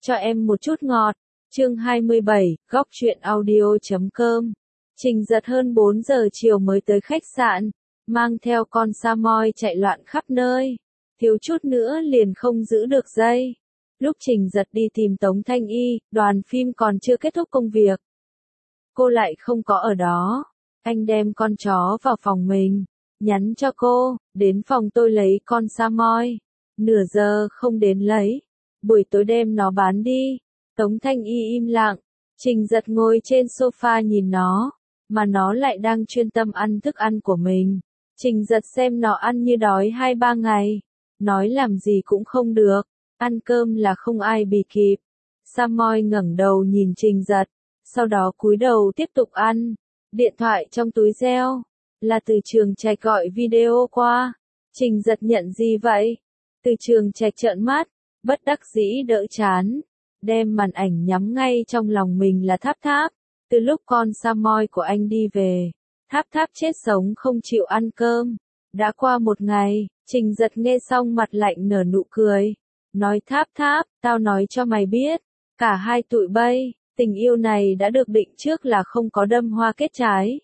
Cho em một chút ngọt. Chương 27, góc truyện audio.com. Trình Giật hơn 4 giờ chiều mới tới khách sạn, mang theo con Samoy chạy loạn khắp nơi, thiếu chút nữa liền không giữ được dây. Lúc Trình Giật đi tìm Tống Thanh Y, đoàn phim còn chưa kết thúc công việc. Cô lại không có ở đó. Anh đem con chó vào phòng mình, nhắn cho cô, đến phòng tôi lấy con Samoy. Nửa giờ không đến lấy, buổi tối đem nó bán đi. Tống Thanh Y im lặng, Trình Giật ngồi trên sofa nhìn nó, mà nó lại đang chuyên tâm ăn thức ăn của mình. Trình Giật xem nó ăn như đói 2-3 ngày, nói làm gì cũng không được, ăn cơm là không ai bì kịp. Samoy ngẩng đầu nhìn Trình Giật, sau đó cúi đầu tiếp tục ăn. Điện thoại trong túi reo, là Từ Trường Trạch gọi video qua. Trình Giật nhận gì vậy? Từ Trường Trạch trợn mắt, bất đắc dĩ đỡ chán, đem màn ảnh nhắm ngay trong lòng mình là Tháp Tháp. Từ lúc con Samoy của anh đi về, Tháp Tháp chết sống không chịu ăn cơm. Đã qua một ngày, Trình Giật nghe xong mặt lạnh nở nụ cười, nói Tháp Tháp, tao nói cho mày biết, cả hai tụi bay, tình yêu này đã được định trước là không có đâm hoa kết trái.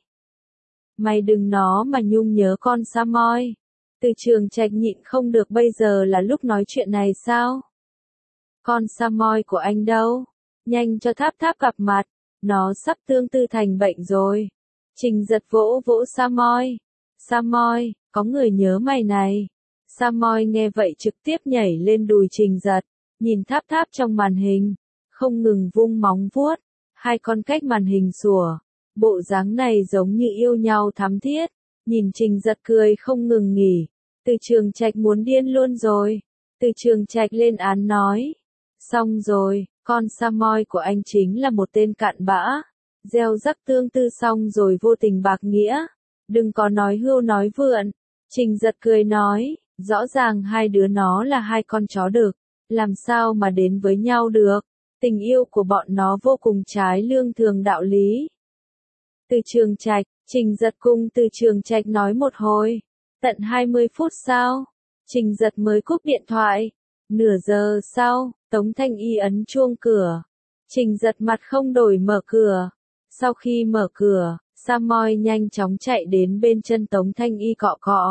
Mày đừng nó mà nhung nhớ con Samoy. Từ Trường Trạch nhịn không được, bây giờ là lúc nói chuyện này sao? Con Samoy của anh đâu? Nhanh cho Tháp Tháp gặp mặt, nó sắp tương tư thành bệnh rồi. Trình Giật vỗ vỗ Samoy. Samoy, có người nhớ mày này. Samoy nghe vậy trực tiếp nhảy lên đùi Trình Giật, nhìn Tháp Tháp trong màn hình, không ngừng vung móng vuốt, hai con cách màn hình sủa. Bộ dáng này giống như yêu nhau thắm thiết, nhìn Trình Giật cười không ngừng nghỉ. Từ Trường Trạch muốn điên luôn rồi. Từ Trường Trạch lên án nói. Xong rồi, con Samoy của anh chính là một tên cặn bã. Gieo rắc tương tư xong rồi vô tình bạc nghĩa. Đừng có nói hưu nói vượn. Trình Giật cười nói, rõ ràng hai đứa nó là hai con chó đực, làm sao mà đến với nhau được. Tình yêu của bọn nó vô cùng trái lương thường đạo lý. Từ Trường Trạch, Trình Giật cùng Từ Trường Trạch nói một hồi, tận 20 phút sau, Trình Giật mới cúp điện thoại. Nửa giờ sau, Tống Thanh Y ấn chuông cửa. Trình Giật mặt không đổi mở cửa. Sau khi mở cửa, Samoy nhanh chóng chạy đến bên chân Tống Thanh Y cọ cọ.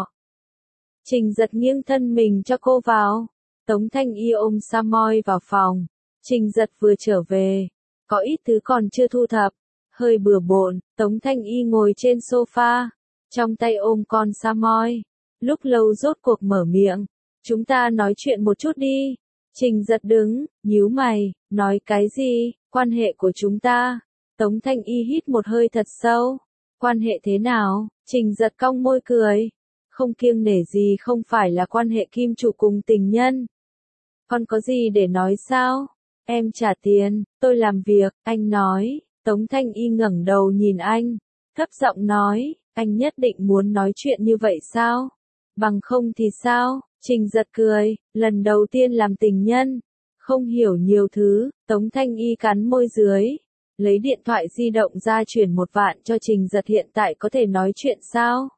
Trình Giật nghiêng thân mình cho cô vào. Tống Thanh Y ôm Samoy vào phòng. Trình Giật vừa trở về, có ít thứ còn chưa thu thập, hơi bừa bộn. Tống Thanh Y ngồi trên sofa, trong tay ôm con Samoy. Lúc lâu rốt cuộc mở miệng, chúng ta nói chuyện một chút đi. Trình Giật đứng, nhíu mày, nói cái gì, quan hệ của chúng ta. Tống Thanh Y hít một hơi thật sâu. Quan hệ thế nào? Trình Giật cong môi cười, không kiêng nể gì, không phải là quan hệ kim chủ cùng tình nhân. Còn có gì để nói sao? Em trả tiền, tôi làm việc, anh nói. Tống Thanh Y ngẩng đầu nhìn anh, thấp giọng nói, anh nhất định muốn nói chuyện như vậy sao? Bằng không thì sao? Trình Giật cười, lần đầu tiên làm tình nhân, không hiểu nhiều thứ. Tống Thanh Y cắn môi dưới, lấy điện thoại di động ra chuyển 1 vạn cho Trình Giật, hiện tại có thể nói chuyện sao?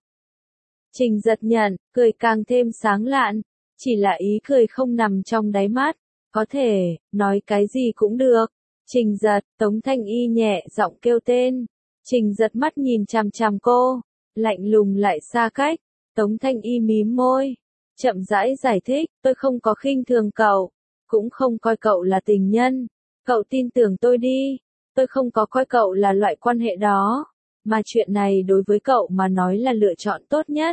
Trình Giật nhận, cười càng thêm sáng lạn, chỉ là ý cười không nằm trong đáy mắt. Có thể, nói cái gì cũng được. Trình Giật, Tống Thanh Y nhẹ giọng kêu tên. Trình Giật mắt nhìn chằm chằm cô, lạnh lùng lại xa cách. Tống Thanh Y mím môi, chậm rãi giải thích, tôi không có khinh thường cậu, cũng không coi cậu là tình nhân. Cậu tin tưởng tôi đi, tôi không có coi cậu là loại quan hệ đó, mà chuyện này đối với cậu mà nói là lựa chọn tốt nhất.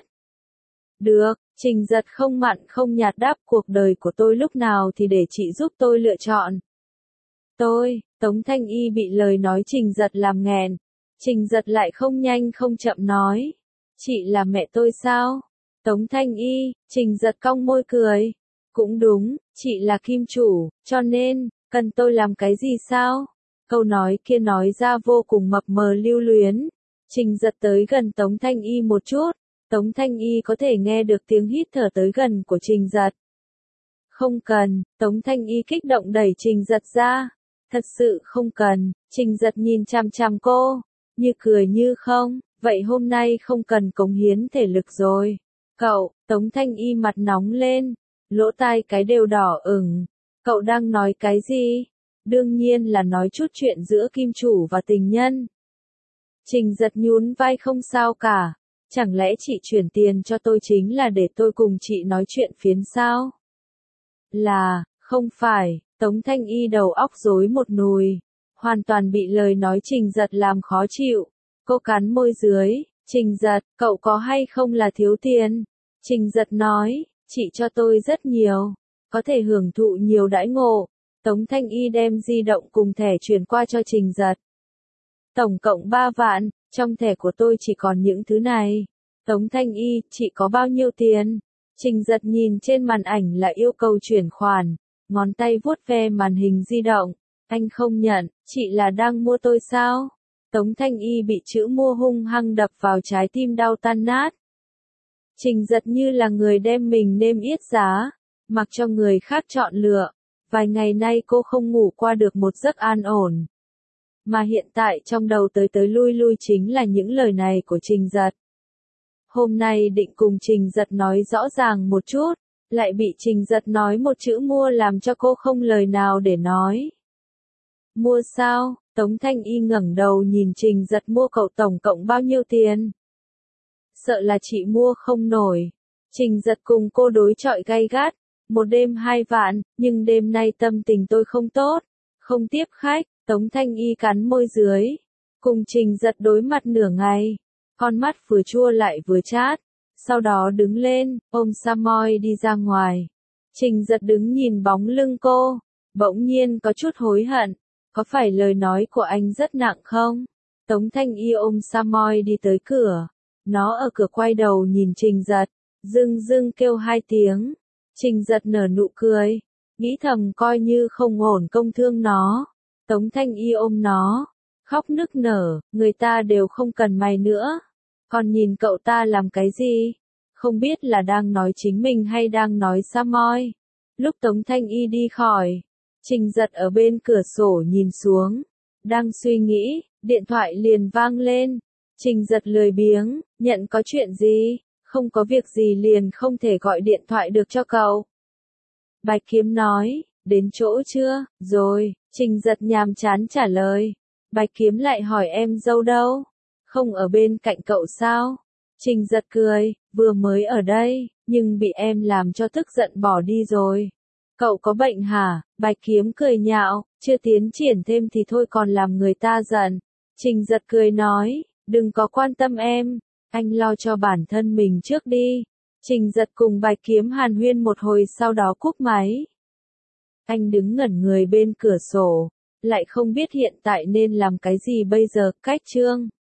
Được, Trình Giật không mặn không nhạt đáp, cuộc đời của tôi lúc nào thì để chị giúp tôi lựa chọn. Tống Thanh Y bị lời nói Trình Giật làm nghẹn. Trình Giật lại không nhanh không chậm nói, chị là mẹ tôi sao? Tống Thanh Y, Trình Giật cong môi cười, cũng đúng, chị là kim chủ, cho nên, cần tôi làm cái gì sao? Câu nói kia nói ra vô cùng mập mờ lưu luyến. Trình Giật tới gần Tống Thanh Y một chút, Tống Thanh Y có thể nghe được tiếng hít thở tới gần của Trình Giật. Không cần, Tống Thanh Y kích động đẩy Trình Giật ra. Thật sự không cần. Trình Giật nhìn chằm chằm cô, như cười như không, vậy hôm nay không cần cống hiến thể lực rồi. Cậu, Tống Thanh Y mặt nóng lên, lỗ tai cái đều đỏ ửng. Cậu đang nói cái gì? đương nhiên là nói chút chuyện giữa kim chủ và tình nhân. Trình Giật nhún vai không sao cả, chẳng lẽ chị chuyển tiền cho tôi chính là để tôi cùng chị nói chuyện phiếm sao? Không phải, Tống Thanh Y đầu óc rối một nùi, hoàn toàn bị lời nói Trình Giật làm khó chịu. Cô cắn môi dưới, Trình Giật, cậu có hay không là thiếu tiền? Trình Giật nói, chị cho tôi rất nhiều, có thể hưởng thụ nhiều đãi ngộ. Tống Thanh Y đem di động cùng thẻ chuyển qua cho Trình Giật. Tổng cộng 3 vạn, trong thẻ của tôi chỉ còn những thứ này. Tống Thanh Y, chị có bao nhiêu tiền? Trình Giật nhìn trên màn ảnh là yêu cầu chuyển khoản, ngón tay vuốt ve màn hình di động. Anh không nhận, chị là đang mua tôi sao? Tống Thanh Y bị chữ mua hung hăng đập vào trái tim đau tan nát. Trình Giật như là người đem mình nêm yết giá, mặc cho người khác chọn lựa. Vài ngày nay cô không ngủ qua được một giấc an ổn. Mà hiện tại trong đầu tới tới lui lui chính là những lời này của Trình Giật. Hôm nay định cùng Trình Giật nói rõ ràng một chút, lại bị Trình Giật nói một chữ mua làm cho cô không lời nào để nói. Mua sao? Tống Thanh Y ngẩng đầu nhìn Trình Giật, mua cậu tổng cộng bao nhiêu tiền? Sợ là chị mua không nổi. Trình Giật cùng cô đối chọi gay gắt, một đêm 2 vạn, nhưng đêm nay tâm tình tôi không tốt, không tiếp khách. Tống Thanh Y cắn môi dưới, cùng Trình Giật đối mặt nửa ngày, con mắt vừa chua lại vừa chát, sau đó đứng lên, ôm Samoy đi ra ngoài. Trình Giật đứng nhìn bóng lưng cô, bỗng nhiên có chút hối hận, có phải lời nói của anh rất nặng không? Tống Thanh Y ôm Samoy đi tới cửa, nó ở cửa quay đầu nhìn Trình Giật, dưng dưng kêu 2 tiếng. Trình Giật nở nụ cười, nghĩ thầm coi như không ổn công thương nó. Tống Thanh Y ôm nó, khóc nức nở, người ta đều không cần mày nữa. Còn nhìn cậu ta làm cái gì? Không biết là đang nói chính mình hay đang nói Samoy. Lúc Tống Thanh Y đi khỏi, Trình Giật ở bên cửa sổ nhìn xuống, đang suy nghĩ, điện thoại liền vang lên. Trình Giật lười biếng, nhận có chuyện gì? Không có việc gì liền không thể gọi điện thoại được cho cậu. Bạch Kiếm nói, đến chỗ chưa? Rồi. Trình Giật nhàm chán trả lời. Bạch Kiếm lại hỏi em dâu đâu? Không ở bên cạnh cậu sao? Trình Giật cười, vừa mới ở đây, nhưng bị em làm cho tức giận bỏ đi rồi. Cậu có bệnh hả? Bạch Kiếm cười nhạo, chưa tiến triển thêm thì thôi còn làm người ta giận. Trình Giật cười nói, đừng có quan tâm em, anh lo cho bản thân mình trước đi. Trình Giật cùng Bạch Kiếm hàn huyên một hồi sau đó cúp máy. Anh đứng ngẩn người bên cửa sổ, lại không biết hiện tại nên làm cái gì bây giờ. Cách chương